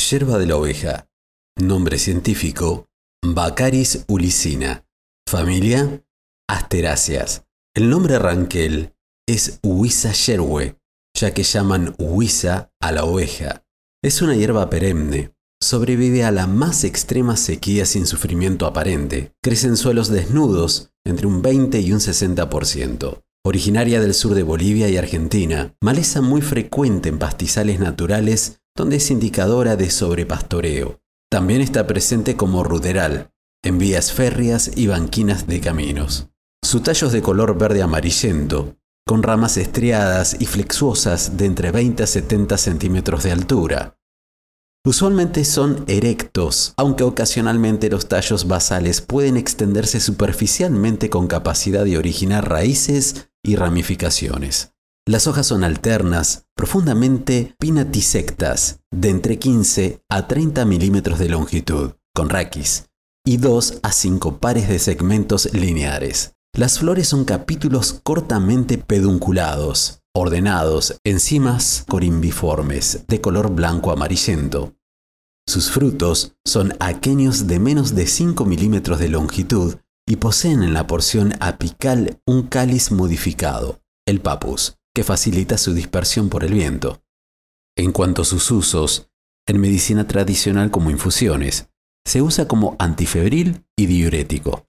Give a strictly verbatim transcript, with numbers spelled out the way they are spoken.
Yerba de la oveja. Nombre científico: Baccharis ulicina. Familia: Asteráceas. El nombre ranquel es Huiza yerwe, ya que llaman huiza a la oveja. Es una hierba perenne. Sobrevive a la más extrema sequía sin sufrimiento aparente. Crece en suelos desnudos entre un veinte y un sesenta por ciento. Originaria del sur de Bolivia y Argentina, maleza muy frecuente en pastizales naturales donde es indicadora de sobrepastoreo. También está presente como ruderal, en vías férreas y banquinas de caminos. Su tallo es de color verde amarillento, con ramas estriadas y flexuosas de entre veinte a setenta centímetros de altura. Usualmente son erectos, aunque ocasionalmente los tallos basales pueden extenderse superficialmente con capacidad de originar raíces y ramificaciones. Las hojas son alternas, profundamente pinnatisectas, de entre quince a treinta milímetros de longitud, con raquis, y dos a cinco pares de segmentos lineares. Las flores son capítulos cortamente pedunculados, ordenados en cimas corimbiformes, de color blanco amarillento. Sus frutos son aquenios de menos de cinco milímetros de longitud y poseen en la porción apical un cáliz modificado, el papus, que facilita su dispersión por el viento. En cuanto a sus usos, en medicina tradicional como infusiones, se usa como antifebril y diurético.